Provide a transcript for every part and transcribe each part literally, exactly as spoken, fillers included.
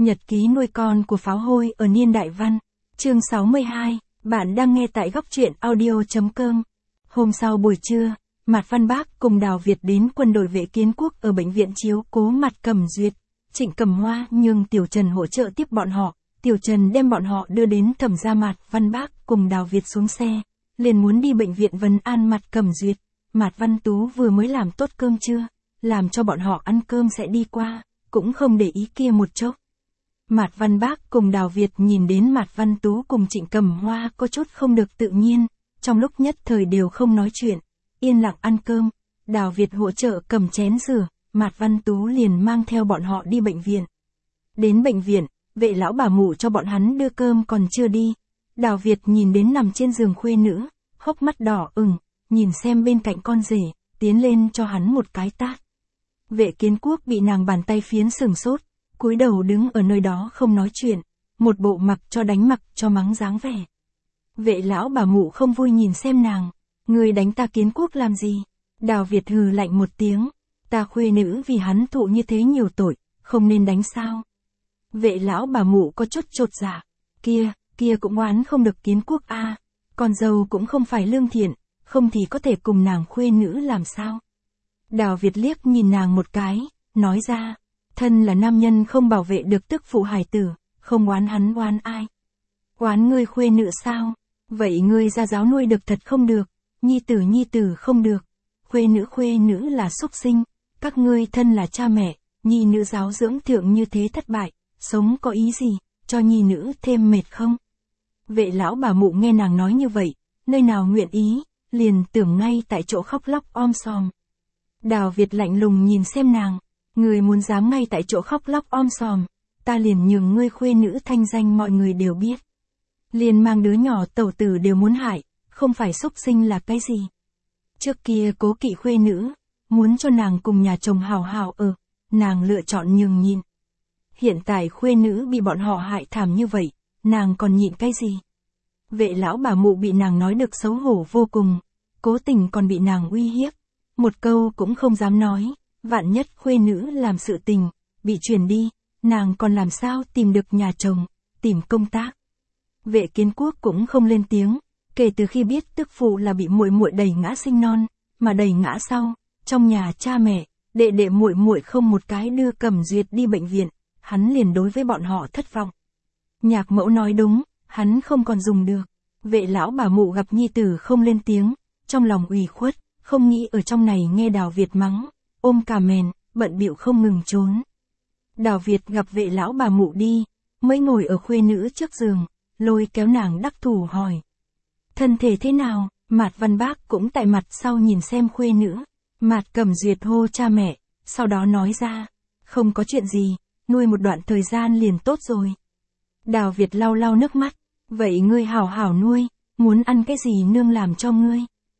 Nhật ký nuôi con của pháo hôi ở niên đại văn. Chương sáu mươi hai, bạn đang nghe tại góc truyện audio chấm com. Hôm sau buổi trưa, Mạt Văn Bác cùng Đào Việt đến quân đội vệ kiến quốc ở bệnh viện chiếu cố Mạt Cẩm Duyệt. Trịnh Cẩm Hoa nhường Tiểu Trần hỗ trợ tiếp bọn họ. Tiểu Trần đem bọn họ đưa đến thẩm gia Mạt Văn Bác cùng Đào Việt xuống xe, liền muốn đi bệnh viện vấn an Mạt Cẩm Duyệt. Mạt Văn Tú vừa mới làm tốt cơm trưa, làm cho bọn họ ăn cơm sẽ đi qua, cũng không để ý kia một chốc. Mạt Văn Bác cùng Đào Việt nhìn đến Mạt Văn Tú cùng Trịnh Cẩm Hoa có chút không được tự nhiên, trong lúc nhất thời đều không nói chuyện, yên lặng ăn cơm. Đào Việt hỗ trợ cầm chén rửa, Mạt Văn Tú liền mang theo bọn họ đi bệnh viện. Đến bệnh viện, vệ lão bà mụ cho bọn hắn đưa cơm còn chưa đi. Đào Việt nhìn đến nằm trên giường khuê nữ, hốc mắt đỏ ửng, nhìn xem bên cạnh con rể, tiến lên cho hắn một cái tát. Vệ kiến quốc bị nàng bàn tay phiến sừng sốt, cúi đầu đứng ở nơi đó không nói chuyện, một bộ mặc cho đánh mặc cho mắng dáng vẻ. Vệ lão bà mụ không vui nhìn xem nàng, người đánh ta kiến quốc làm gì? Đào Việt hừ lạnh một tiếng, ta khuê nữ vì hắn thụ như thế nhiều tội, không nên đánh sao? Vệ lão bà mụ có chút chột dạ, kia, kia cũng oán không được kiến quốc a, à. Con dâu cũng không phải lương thiện, không thì có thể cùng nàng khuê nữ làm sao? Đào Việt liếc nhìn nàng một cái, nói ra, thân là nam nhân không bảo vệ được tức phụ hài tử, không oán hắn oán ai? Oán ngươi khuê nữ sao? Vậy ngươi ra giáo nuôi được thật không được, nhi tử nhi tử không được, khuê nữ khuê nữ là xúc sinh, các ngươi thân là cha mẹ, nhi nữ giáo dưỡng thượng như thế thất bại, sống có ý gì, cho nhi nữ thêm mệt không? Vệ lão bà mụ nghe nàng nói như vậy, nơi nào nguyện ý, liền tưởng ngay tại chỗ khóc lóc om sòm. Đào Việt lạnh lùng nhìn xem nàng, người muốn dám ngay tại chỗ khóc lóc om sòm, ta liền nhường ngươi khuê nữ thanh danh mọi người đều biết. Liền mang đứa nhỏ tẩu tử đều muốn hại, không phải xúc sinh là cái gì. Trước kia cố kỵ khuê nữ, muốn cho nàng cùng nhà chồng hào hào ở, nàng lựa chọn nhường nhịn. Hiện tại khuê nữ bị bọn họ hại thảm như vậy, nàng còn nhịn cái gì? Vệ lão bà mụ bị nàng nói được xấu hổ vô cùng, cố tình còn bị nàng uy hiếp. Một câu cũng không dám nói, vạn nhất khuê nữ làm sự tình, bị truyền đi, nàng còn làm sao tìm được nhà chồng, tìm công tác. Vệ kiến quốc cũng không lên tiếng, kể từ khi biết tức phụ là bị muội muội đẩy ngã sinh non, mà đẩy ngã sau, trong nhà cha mẹ, đệ đệ muội muội không một cái đưa Cẩm Duyệt đi bệnh viện, hắn liền đối với bọn họ thất vọng. Nhạc mẫu nói đúng, hắn không còn dùng được. Vệ lão bà mụ gặp nhi tử không lên tiếng, trong lòng ủy khuất, không nghĩ ở trong này nghe Đào Việt mắng, ôm cà mền, bận bịu không ngừng trốn. Đào Việt gặp vệ lão bà mụ đi, mới ngồi ở khuê nữ trước giường, lôi kéo nàng đắc thủ hỏi. Thân thể thế nào? Mạt Văn Bác cũng tại mặt sau nhìn xem khuê nữ. Mạt Cẩm Duyệt hô cha mẹ, sau đó nói ra, không có chuyện gì, nuôi một đoạn thời gian liền tốt rồi. Đào Việt lau lau nước mắt, vậy ngươi hảo hảo nuôi, muốn ăn cái gì nương làm cho ngươi?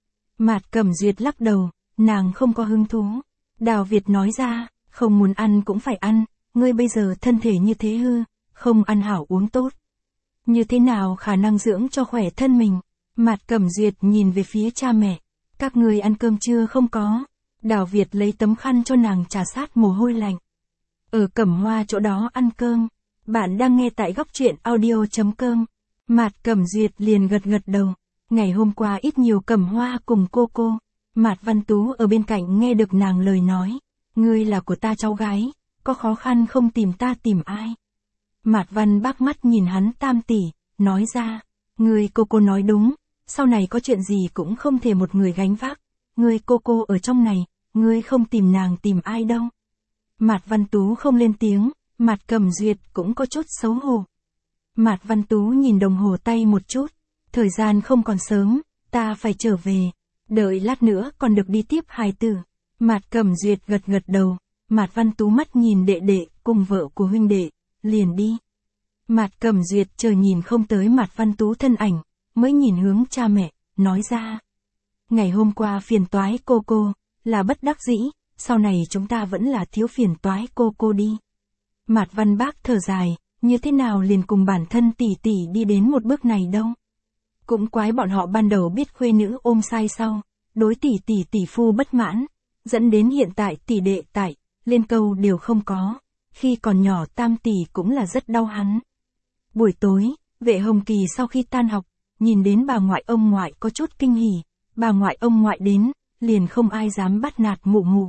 Mạt Cẩm Duyệt lắc đầu, nàng không có hứng thú. Đào Việt nói ra, không muốn ăn cũng phải ăn, ngươi bây giờ thân thể như thế hư, không ăn hảo uống tốt. Như thế nào khả năng dưỡng cho khỏe thân mình? Mạt Cẩm Duyệt nhìn về phía cha mẹ, các ngươi ăn cơm chưa không có? Đào Việt lấy tấm khăn cho nàng trà sát mồ hôi lạnh. Ở Cẩm Hoa chỗ đó ăn cơm, bạn đang nghe tại góc truyện audio chấm com. Mạt Cẩm Duyệt liền gật gật đầu, ngày hôm qua ít nhiều Cẩm Hoa cùng cô cô. Mạt Văn Tú ở bên cạnh nghe được nàng lời nói, ngươi là của ta cháu gái, có khó khăn không tìm ta tìm ai? Mạt Văn Bác mắt nhìn hắn tam tỷ, nói ra, ngươi cô cô nói đúng, sau này có chuyện gì cũng không thể một người gánh vác, ngươi cô cô ở trong này, ngươi không tìm nàng tìm ai đâu. Mạt Văn Tú không lên tiếng, Mạt Cẩm Duyệt cũng có chút xấu hổ. Mạt Văn Tú nhìn đồng hồ tay một chút, thời gian không còn sớm, ta phải trở về, đợi lát nữa còn được đi tiếp hài tử. Mạt Cẩm Duyệt gật gật đầu, Mạt Văn Tú mắt nhìn đệ đệ cùng vợ của huynh đệ, liền đi. Mạt Cẩm Duyệt chờ nhìn không tới Mạt Văn Tú thân ảnh, mới nhìn hướng cha mẹ, nói ra. Ngày hôm qua phiền toái cô cô, là bất đắc dĩ, sau này chúng ta vẫn là thiếu phiền toái cô cô đi. Mạt Văn Bác thở dài, như thế nào liền cùng bản thân tỷ tỷ đi đến một bước này đâu. Cũng quái bọn họ ban đầu biết khuê nữ ôm sai sau, đối tỷ tỷ tỷ phu bất mãn, dẫn đến hiện tại tỷ đệ tại, lên câu đều không có, khi còn nhỏ Tam tỷ cũng là rất đau hắn. Buổi tối, Vệ Hồng Kỳ sau khi tan học, nhìn đến bà ngoại ông ngoại có chút kinh hỉ, bà ngoại ông ngoại đến, liền không ai dám bắt nạt mụ mụ.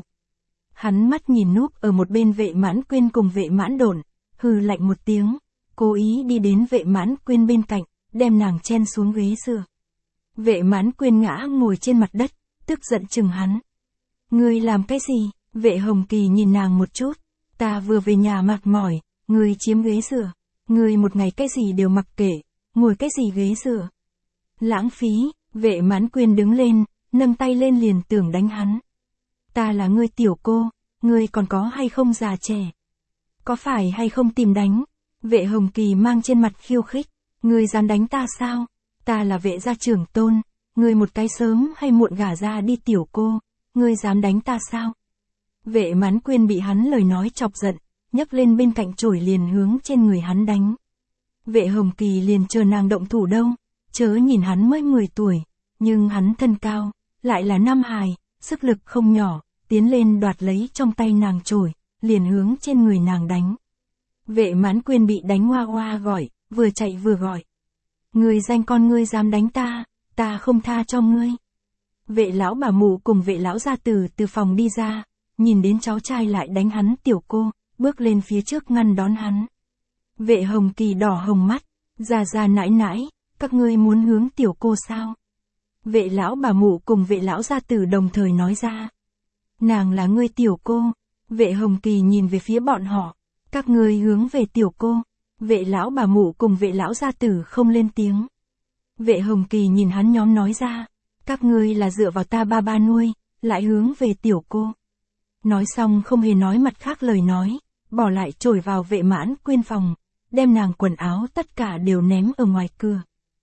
Hắn mắt nhìn núp ở một bên Vệ Mãn Quyên cùng Vệ Mãn Độn, hừ lạnh một tiếng, cố ý đi đến Vệ Mãn Quyên bên cạnh, đem nàng chen xuống ghế dựa. Vệ Mãn Quyên ngã ngồi trên mặt đất, tức giận chừng hắn. Ngươi làm cái gì? Vệ Hồng Kỳ nhìn nàng một chút, ta vừa về nhà mệt mỏi, ngươi chiếm ghế dựa, ngươi một ngày cái gì đều mặc kệ, ngồi cái gì ghế dựa. Lãng phí. Vệ Mãn Quyên đứng lên, nâng tay lên liền tưởng đánh hắn. Ta là ngươi tiểu cô, ngươi còn có hay không già trẻ? Có phải hay không tìm đánh? Vệ Hồng Kỳ mang trên mặt khiêu khích, ngươi dám đánh ta sao? Ta là Vệ gia trưởng tôn, ngươi một cái sớm hay muộn gả ra đi tiểu cô, ngươi dám đánh ta sao? Vệ Mãn Quyên bị hắn lời nói chọc giận, nhấc lên bên cạnh chổi liền hướng trên người hắn đánh. Vệ Hồng Kỳ liền chờ nàng động thủ đâu, chớ nhìn hắn mới mười tuổi, nhưng hắn thân cao, lại là nam hài, sức lực không nhỏ, tiến lên đoạt lấy trong tay nàng chổi, liền hướng trên người nàng đánh. Vệ Mãn Quyên bị đánh hoa hoa gọi, vừa chạy vừa gọi. Ngươi danh con ngươi dám đánh ta, ta không tha cho ngươi. Vệ lão bà mụ cùng vệ lão gia tử từ phòng đi ra, nhìn đến cháu trai lại đánh hắn tiểu cô, bước lên phía trước ngăn đón hắn. Vệ Hồng Kỳ đỏ hồng mắt, già già nãi nãi, các ngươi muốn hướng tiểu cô sao? Vệ lão bà mụ cùng vệ lão gia tử đồng thời nói ra. Nàng là ngươi tiểu cô. Vệ Hồng Kỳ nhìn về phía bọn họ. Các ngươi hướng về tiểu cô. Vệ lão bà mụ cùng vệ lão gia tử không lên tiếng. Vệ Hồng Kỳ nhìn hắn nhóm nói ra. Các ngươi là dựa vào ta ba ba nuôi, lại hướng về tiểu cô. Nói xong không hề nói mặt khác lời nói, bỏ lại chổi vào Vệ Mãn Quyên phòng, đem nàng quần áo tất cả đều ném ở ngoài cửa.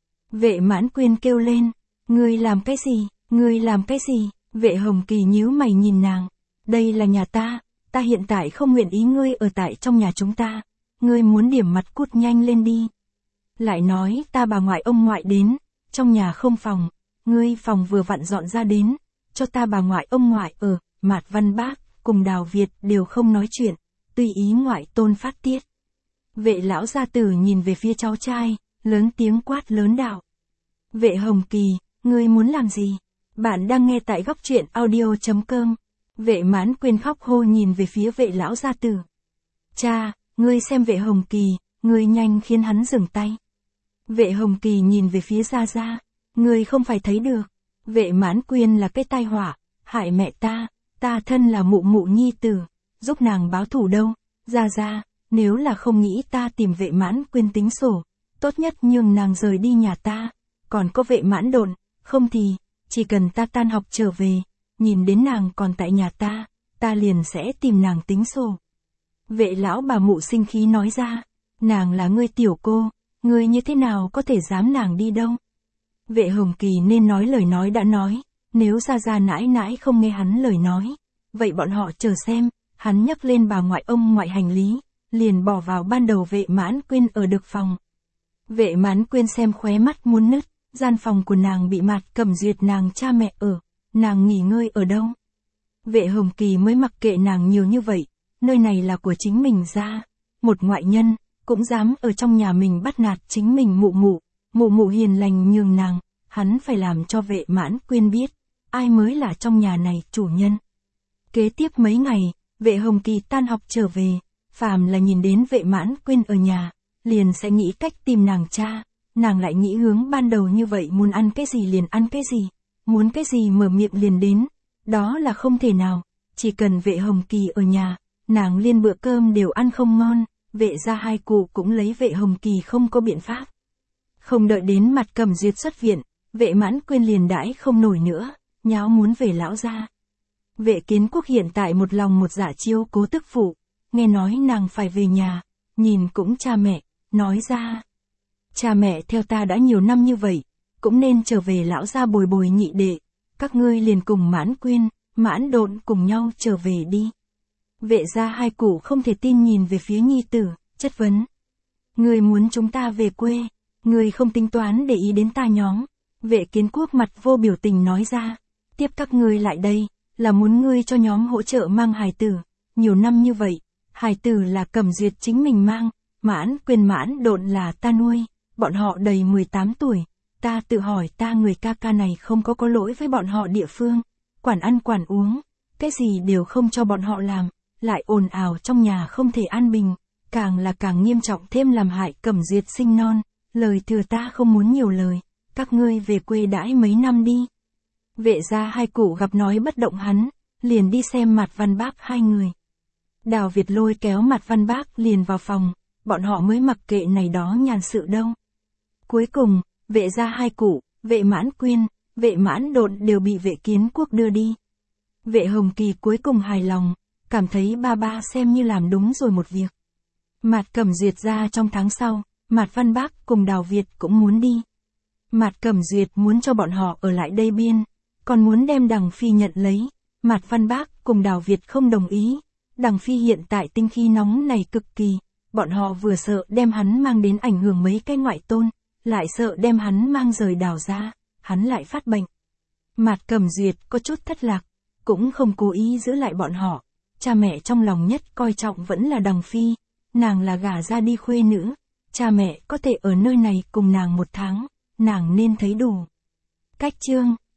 Vệ Mãn Quyên kêu lên, ngươi làm cái gì, ngươi làm cái gì? Vệ Hồng Kỳ nhíu mày nhìn nàng, đây là nhà ta, ta hiện tại không nguyện ý ngươi ở tại trong nhà chúng ta, ngươi muốn điểm mặt cút nhanh lên đi. Lại nói ta bà ngoại ông ngoại đến, trong nhà không phòng, ngươi phòng vừa vặn dọn ra đến, cho ta bà ngoại ông ngoại ở, Mạt Văn Bác cùng Đào Việt đều không nói chuyện, tùy ý ngoại tôn phát tiết. Vệ lão gia tử nhìn về phía cháu trai, lớn tiếng quát lớn đạo. Vệ Hồng Kỳ, ngươi muốn làm gì? Bạn đang nghe tại góc truyện audio chấm com. Vệ Mãn Quyên khóc hô nhìn về phía vệ lão gia tử. Cha, ngươi xem Vệ Hồng Kỳ, ngươi nhanh khiến hắn dừng tay. Vệ Hồng Kỳ nhìn về phía Gia Gia, ngươi không phải thấy được. Vệ Mãn Quyên là cái tai họa, hại mẹ ta, ta thân là mụ mụ nhi tử, giúp nàng báo thù đâu. Gia Gia, nếu là không nghĩ ta tìm Vệ Mãn Quyên tính sổ, tốt nhất nhường nàng rời đi nhà ta. Còn có Vệ Mãn Độn, không thì, chỉ cần ta tan học trở về, nhìn đến nàng còn tại nhà ta, ta liền sẽ tìm nàng tính sổ. Vệ lão bà mụ sinh khí nói ra, nàng là ngươi tiểu cô, ngươi như thế nào có thể dám nàng đi đâu. Vệ Hồng Kỳ nên nói lời nói đã nói, nếu Gia Gia nãi nãi không nghe hắn lời nói, vậy bọn họ chờ xem, hắn nhấc lên bà ngoại ông ngoại hành lý, liền bỏ vào ban đầu Vệ Mãn Quyên ở được phòng. Vệ Mãn Quyên xem khóe mắt muốn nứt, gian phòng của nàng bị Mạt Cẩm Duyệt nàng cha mẹ ở, nàng nghỉ ngơi ở đâu? Vệ Hồng Kỳ mới mặc kệ nàng nhiều như vậy, nơi này là của chính mình ra, một ngoại nhân, cũng dám ở trong nhà mình bắt nạt chính mình mụ mụ, mụ mụ hiền lành nhường nàng, hắn phải làm cho Vệ Mãn Quyên biết, ai mới là trong nhà này chủ nhân. Kế tiếp mấy ngày, Vệ Hồng Kỳ tan học trở về, phàm là nhìn đến Vệ Mãn Quyên ở nhà, liền sẽ nghĩ cách tìm nàng cha, nàng lại nghĩ hướng ban đầu như vậy muốn ăn cái gì liền ăn cái gì, muốn cái gì mở miệng liền đến, đó là không thể nào, chỉ cần Vệ Hồng Kỳ ở nhà, nàng liên bữa cơm đều ăn không ngon, Vệ gia hai cụ cũng lấy Vệ Hồng Kỳ không có biện pháp. Không đợi đến Mạt Cẩm Duyệt xuất viện, Vệ Mãn Quyên liền đãi không nổi nữa, nháo muốn về lão gia. Vệ Kiến Quốc hiện tại một lòng một dạ chiêu cố tức phụ, nghe nói nàng phải về nhà, nhìn cũng cha mẹ, nói ra. Cha mẹ theo ta đã nhiều năm như vậy, cũng nên trở về lão gia bồi bồi nhị đệ, các ngươi liền cùng Mãn Quyên, Mãn Độn cùng nhau trở về đi. Vệ gia hai cụ không thể tin nhìn về phía nhi tử, chất vấn. Ngươi muốn chúng ta về quê, ngươi không tính toán để ý đến ta nhóm. Vệ Kiến Quốc mặt vô biểu tình nói ra, tiếp các ngươi lại đây, là muốn ngươi cho nhóm hỗ trợ mang hài tử, nhiều năm như vậy, hài tử là Cẩm Duyệt chính mình mang, Mãn Quyên Mãn Độn là ta nuôi, bọn họ đầy mười tám tuổi, ta tự hỏi ta người ca ca này không có có lỗi với bọn họ địa phương, quản ăn quản uống, cái gì đều không cho bọn họ làm, lại ồn ào trong nhà không thể an bình, càng là càng nghiêm trọng thêm làm hại Cẩm Duyệt sinh non, lời thừa ta không muốn nhiều lời, các ngươi về quê đãi mấy năm đi. Vệ gia hai cụ gặp nói bất động hắn, liền đi xem Mạt Văn Bác hai người. Đào Việt lôi kéo Mạt Văn Bác liền vào phòng, bọn họ mới mặc kệ này đó nhàn sự đâu. Cuối cùng, vệ gia hai cụ, vệ Mãn Quyên, vệ Mãn Độn đều bị vệ Kiến Quốc đưa đi. Vệ Hồng Kỳ cuối cùng hài lòng, cảm thấy ba ba xem như làm đúng rồi một việc. Mạt Cẩm Duyệt ra trong tháng sau, Mạt Văn Bác cùng Đào Việt cũng muốn đi. Mạt Cẩm Duyệt muốn cho bọn họ ở lại đây biên, còn muốn đem Đằng Phi nhận lấy. Mạt Văn Bác cùng Đào Việt không đồng ý. Đằng Phi hiện tại tinh khí nóng này cực kỳ, bọn họ vừa sợ đem hắn mang đến ảnh hưởng mấy cái ngoại tôn, lại sợ đem hắn mang rời Đào ra, hắn lại phát bệnh. Mạt Cẩm Duyệt có chút thất lạc, cũng không cố ý giữ lại bọn họ. Cha mẹ trong lòng nhất coi trọng vẫn là Đằng Phi, nàng là gả ra đi khuê nữ, cha mẹ có thể ở nơi này cùng nàng một tháng, nàng nên thấy đủ. Cách chương